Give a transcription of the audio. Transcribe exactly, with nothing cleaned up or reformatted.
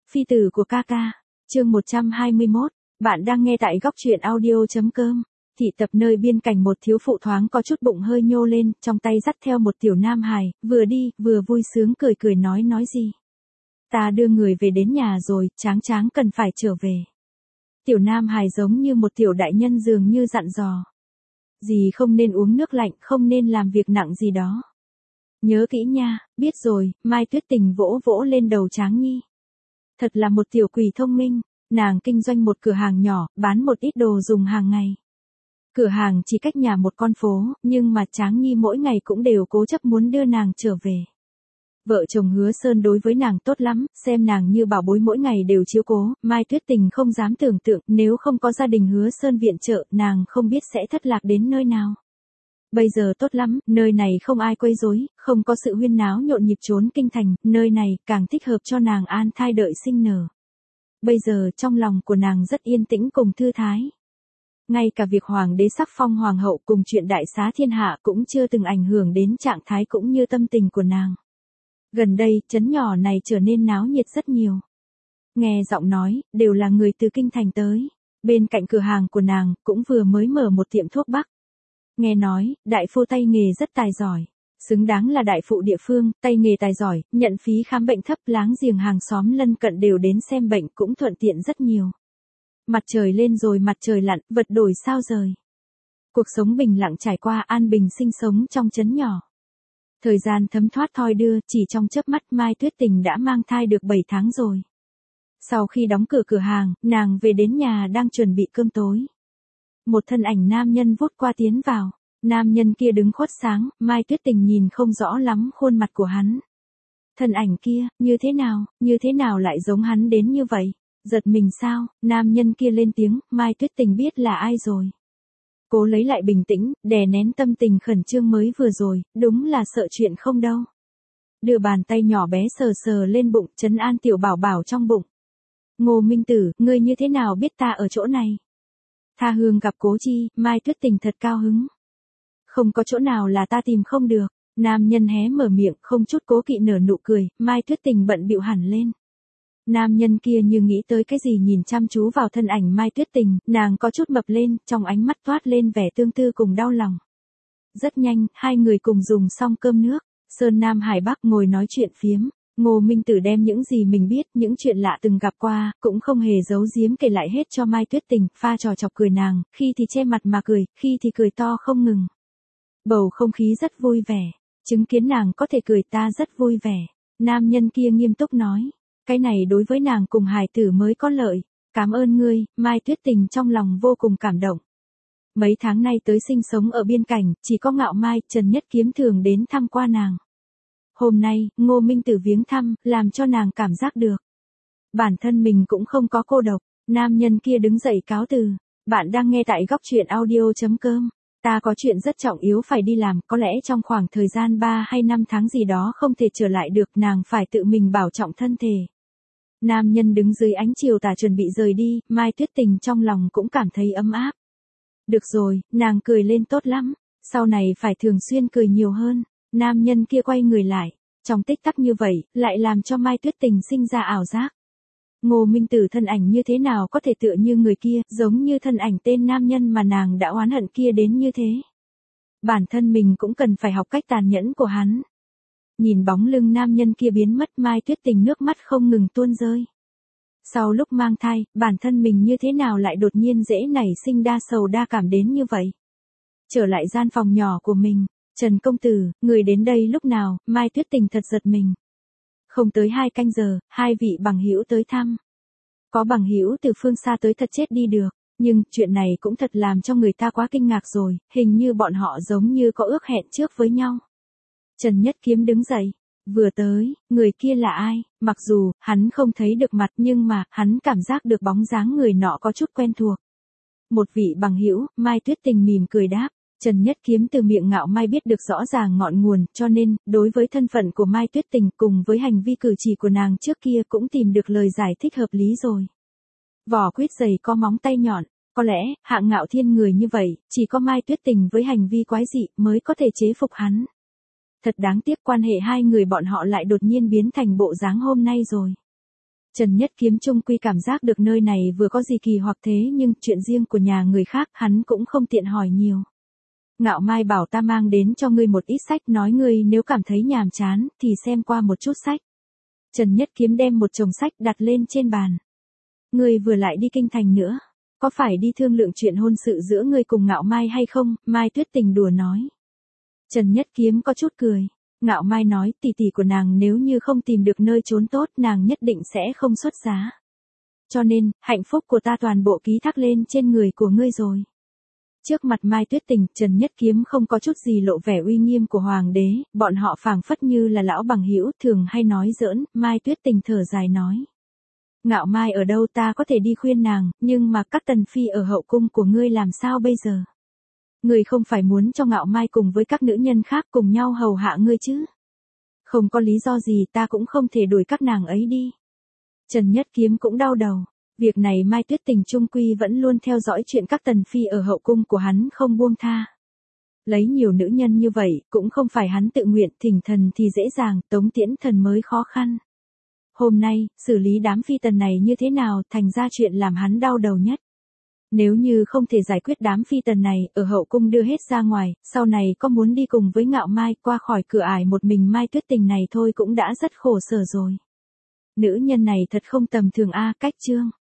Phi tử của ca ca, chương một trăm hai mươi mốt, bạn đang nghe tại góc truyện audio.com. Thị tập nơi biên cảnh một thiếu phụ thoáng có chút bụng hơi nhô lên, trong tay dắt theo một tiểu nam hài, vừa đi, vừa vui sướng cười cười nói nói gì. Ta đưa người về đến nhà rồi, Tráng Tráng cần phải trở về. Tiểu nam hài giống như một tiểu đại nhân dường như dặn dò. Dì không nên uống nước lạnh, không nên làm việc nặng gì đó. Nhớ kỹ nha, biết rồi, Mai Tuyết Tình vỗ vỗ lên đầu Tráng Nhi. Thật là một tiểu quỷ thông minh, nàng kinh doanh một cửa hàng nhỏ, bán một ít đồ dùng hàng ngày. Cửa hàng chỉ cách nhà một con phố, nhưng mà Tráng Nhi mỗi ngày cũng đều cố chấp muốn đưa nàng trở về. Vợ chồng Hứa Sơn đối với nàng tốt lắm, xem nàng như bảo bối mỗi ngày đều chiếu cố, Mai Tuyết Tình không dám tưởng tượng nếu không có gia đình Hứa Sơn viện trợ, nàng không biết sẽ thất lạc đến nơi nào. Bây giờ tốt lắm, nơi này không ai quấy rối, không có sự huyên náo nhộn nhịp trốn kinh thành, nơi này càng thích hợp cho nàng an thai đợi sinh nở. Bây giờ trong lòng của nàng rất yên tĩnh cùng thư thái. Ngay cả việc hoàng đế sắc phong hoàng hậu cùng chuyện đại xá thiên hạ cũng chưa từng ảnh hưởng đến trạng thái cũng như tâm tình của nàng. Gần đây, trấn nhỏ này trở nên náo nhiệt rất nhiều. Nghe giọng nói, đều là người từ kinh thành tới. Bên cạnh cửa hàng của nàng, cũng vừa mới mở một tiệm thuốc bắc. Nghe nói, đại phu tay nghề rất tài giỏi. Xứng đáng là đại phụ địa phương, tay nghề tài giỏi, nhận phí khám bệnh thấp, láng giềng hàng xóm lân cận đều đến xem bệnh cũng thuận tiện rất nhiều. Mặt trời lên rồi mặt trời lặn, vật đổi sao rời. Cuộc sống bình lặng trải qua, an bình sinh sống trong trấn nhỏ. Thời gian thấm thoát thoi đưa, chỉ trong chớp mắt Mai Tuyết Tình đã mang thai được bảy tháng rồi. Sau khi đóng cửa cửa hàng, nàng về đến nhà đang chuẩn bị cơm tối. Một thân ảnh nam nhân vút qua tiến vào. Nam nhân kia đứng khuất sáng, Mai Tuyết Tình nhìn không rõ lắm khuôn mặt của hắn. Thân ảnh kia, như thế nào, như thế nào lại giống hắn đến như vậy? Giật mình sao? Nam nhân kia lên tiếng, Mai Tuyết Tình biết là ai rồi. Cố lấy lại bình tĩnh, đè nén tâm tình khẩn trương mới vừa rồi, đúng là sợ chuyện không đâu. Đưa bàn tay nhỏ bé sờ sờ lên bụng, trấn an tiểu bảo bảo trong bụng. Ngô Minh Tử, ngươi như thế nào biết ta ở chỗ này? Tha hương gặp Cố Chi, Mai Tuyết Tình thật cao hứng. Không có chỗ nào là ta tìm không được. Nam nhân hé mở miệng, không chút cố kỵ nở nụ cười, Mai Tuyết Tình bận bịu hẳn lên. Nam nhân kia như nghĩ tới cái gì nhìn chăm chú vào thân ảnh Mai Tuyết Tình, nàng có chút mập lên, trong ánh mắt toát lên vẻ tương tư cùng đau lòng. Rất nhanh, hai người cùng dùng xong cơm nước, Sơn Nam Hải Bắc ngồi nói chuyện phiếm. Ngô Minh Tử đem những gì mình biết, những chuyện lạ từng gặp qua, cũng không hề giấu giếm kể lại hết cho Mai Tuyết Tình, pha trò chọc cười nàng, khi thì che mặt mà cười, khi thì cười to không ngừng. Bầu không khí rất vui vẻ, chứng kiến nàng có thể cười ta rất vui vẻ. Nam nhân kia nghiêm túc nói, cái này đối với nàng cùng hài tử mới có lợi. Cảm ơn ngươi, Mai Tuyết Tình trong lòng vô cùng cảm động. Mấy tháng nay tới sinh sống ở biên cảnh, chỉ có Ngạo Mai, Trần Nhất Kiếm thường đến thăm qua nàng. Hôm nay, Ngô Minh Tử viếng thăm, làm cho nàng cảm giác được. Bản thân mình cũng không có cô độc. Nam nhân kia đứng dậy cáo từ. Bạn đang nghe tại góc truyện audio.com. Ta có chuyện rất trọng yếu phải đi làm, có lẽ trong khoảng thời gian ba hay năm tháng gì đó không thể trở lại được, nàng phải tự mình bảo trọng thân thể. Nam nhân đứng dưới ánh chiều tà chuẩn bị rời đi, Mai Tuyết Tình trong lòng cũng cảm thấy ấm áp. Được rồi, nàng cười lên tốt lắm, sau này phải thường xuyên cười nhiều hơn. Nam nhân kia quay người lại, trong tích tắc như vậy, lại làm cho Mai Tuyết Tình sinh ra ảo giác. Ngô Minh Tử thân ảnh như thế nào có thể tựa như người kia, giống như thân ảnh tên nam nhân mà nàng đã oán hận kia đến như thế. Bản thân mình cũng cần phải học cách tàn nhẫn của hắn. Nhìn bóng lưng nam nhân kia biến mất, Mai Tuyết Tình nước mắt không ngừng tuôn rơi. Sau lúc mang thai, bản thân mình như thế nào lại đột nhiên dễ nảy sinh đa sầu đa cảm đến như vậy. Trở lại gian phòng nhỏ của mình, Trần công tử, người đến đây lúc nào? Mai Tuyết Tình thật giật mình. Không tới hai canh giờ, hai vị bằng hữu tới thăm. Có bằng hữu từ phương xa tới thật chết đi được, nhưng chuyện này cũng thật làm cho người ta quá kinh ngạc rồi, hình như bọn họ giống như có ước hẹn trước với nhau. Trần Nhất Kiếm đứng dậy, vừa tới, người kia là ai? Mặc dù hắn không thấy được mặt nhưng mà hắn cảm giác được bóng dáng người nọ có chút quen thuộc. Một vị bằng hữu, Mai Tuyết Tình mỉm cười đáp. Trần Nhất Kiếm từ miệng Ngạo Mai biết được rõ ràng ngọn nguồn, cho nên, đối với thân phận của Mai Tuyết Tình cùng với hành vi cử chỉ của nàng trước kia cũng tìm được lời giải thích hợp lý rồi. Vỏ quýt dày có móng tay nhọn, có lẽ, hạng Ngạo Thiên người như vậy, chỉ có Mai Tuyết Tình với hành vi quái dị mới có thể chế phục hắn. Thật đáng tiếc quan hệ hai người bọn họ lại đột nhiên biến thành bộ dáng hôm nay rồi. Trần Nhất Kiếm chung quy cảm giác được nơi này vừa có gì kỳ hoặc thế nhưng chuyện riêng của nhà người khác hắn cũng không tiện hỏi nhiều. Ngạo Mai bảo ta mang đến cho ngươi một ít sách, nói ngươi nếu cảm thấy nhàm chán thì xem qua một chút sách. Trần Nhất Kiếm đem một chồng sách đặt lên trên bàn. Ngươi vừa lại đi kinh thành nữa, có phải đi thương lượng chuyện hôn sự giữa ngươi cùng Ngạo Mai hay không? Mai Tuyết Tình đùa nói. Trần Nhất Kiếm có chút cười. Ngạo Mai nói tỷ tỷ của nàng nếu như không tìm được nơi trốn tốt nàng nhất định sẽ không xuất giá. Cho nên, hạnh phúc của ta toàn bộ ký thác lên trên người của ngươi rồi. Trước mặt Mai Tuyết Tình, Trần Nhất Kiếm không có chút gì lộ vẻ uy nghiêm của hoàng đế, bọn họ phảng phất như là lão bằng hữu thường hay nói giỡn. Mai Tuyết Tình thở dài nói. Ngạo Mai ở đâu ta có thể đi khuyên nàng, nhưng mà các tần phi ở hậu cung của ngươi làm sao bây giờ? Ngươi không phải muốn cho Ngạo Mai cùng với các nữ nhân khác cùng nhau hầu hạ ngươi chứ? Không có lý do gì ta cũng không thể đuổi các nàng ấy đi. Trần Nhất Kiếm cũng đau đầu. Việc này Mai Tuyết Tình trung quy vẫn luôn theo dõi chuyện các tần phi ở hậu cung của hắn không buông tha. Lấy nhiều nữ nhân như vậy, cũng không phải hắn tự nguyện, thỉnh thần thì dễ dàng, tống tiễn thần mới khó khăn. Hôm nay, xử lý đám phi tần này như thế nào thành ra chuyện làm hắn đau đầu nhất. Nếu như không thể giải quyết đám phi tần này, ở hậu cung đưa hết ra ngoài, sau này có muốn đi cùng với Ngạo Mai qua khỏi cửa ải một mình Mai Tuyết Tình này thôi cũng đã rất khổ sở rồi. Nữ nhân này thật không tầm thường a. Cách chương